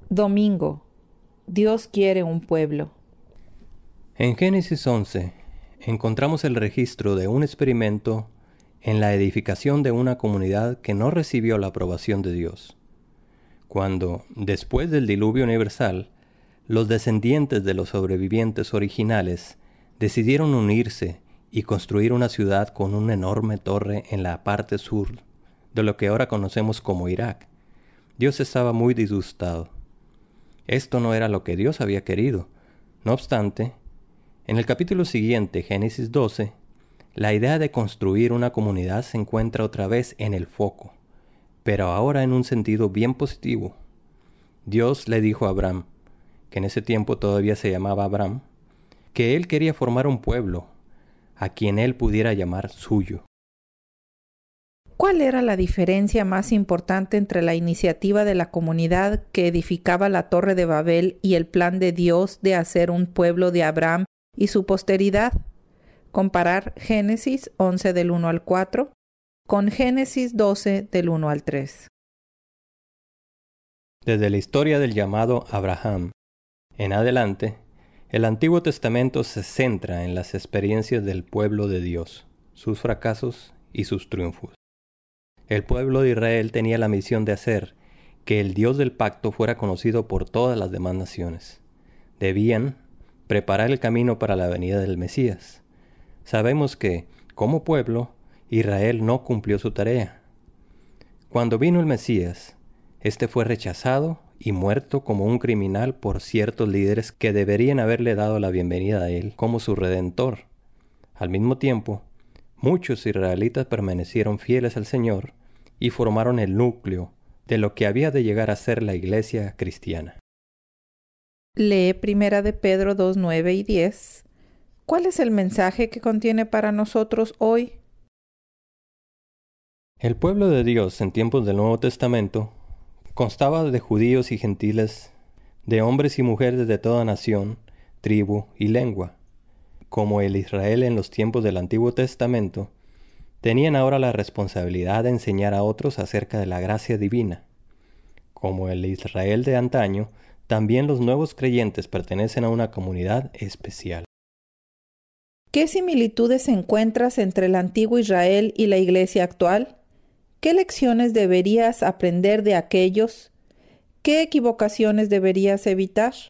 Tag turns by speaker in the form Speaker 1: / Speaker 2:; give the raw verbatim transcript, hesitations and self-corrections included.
Speaker 1: Domingo. Dios quiere un pueblo.
Speaker 2: En Génesis once encontramos el registro de un experimento en la edificación de una comunidad que no recibió la aprobación de Dios. Cuando, después del diluvio universal, los descendientes de los sobrevivientes originales decidieron unirse y construir una ciudad con una enorme torre en la parte sur de lo que ahora conocemos como Irak, Dios estaba muy disgustado. Esto no era lo que Dios había querido. No obstante, en el capítulo siguiente, Génesis doce, la idea de construir una comunidad se encuentra otra vez en el foco, pero ahora en un sentido bien positivo. Dios le dijo a Abraham, que en ese tiempo todavía se llamaba Abraham, que él quería formar un pueblo, a quien él pudiera llamar suyo.
Speaker 1: ¿Cuál era la diferencia más importante entre la iniciativa de la comunidad que edificaba la Torre de Babel y el plan de Dios de hacer un pueblo de Abraham y su posteridad? Comparar Génesis once del uno al cuatro con Génesis doce del uno al tres.
Speaker 2: Desde la historia del llamado Abraham en adelante, el Antiguo Testamento se centra en las experiencias del pueblo de Dios, sus fracasos y sus triunfos. El pueblo de Israel tenía la misión de hacer que el Dios del pacto fuera conocido por todas las demás naciones. Debían preparar el camino para la venida del Mesías. Sabemos que, como pueblo, Israel no cumplió su tarea. Cuando vino el Mesías, este fue rechazado y muerto como un criminal por ciertos líderes que deberían haberle dado la bienvenida a él como su redentor. Al mismo tiempo, muchos israelitas permanecieron fieles al Señor y formaron el núcleo de lo que había de llegar a ser la iglesia cristiana.
Speaker 1: Lee Primera de Pedro dos, nueve y diez. ¿Cuál es el mensaje que contiene para nosotros hoy?
Speaker 2: El pueblo de Dios en tiempos del Nuevo Testamento constaba de judíos y gentiles, de hombres y mujeres de toda nación, tribu y lengua. Como el Israel en los tiempos del Antiguo Testamento, tenían ahora la responsabilidad de enseñar a otros acerca de la gracia divina. Como el Israel de antaño, también los nuevos creyentes pertenecen a una comunidad especial.
Speaker 1: ¿Qué similitudes encuentras entre el antiguo Israel y la iglesia actual? ¿Qué lecciones deberías aprender de aquellos? ¿Qué equivocaciones deberías evitar?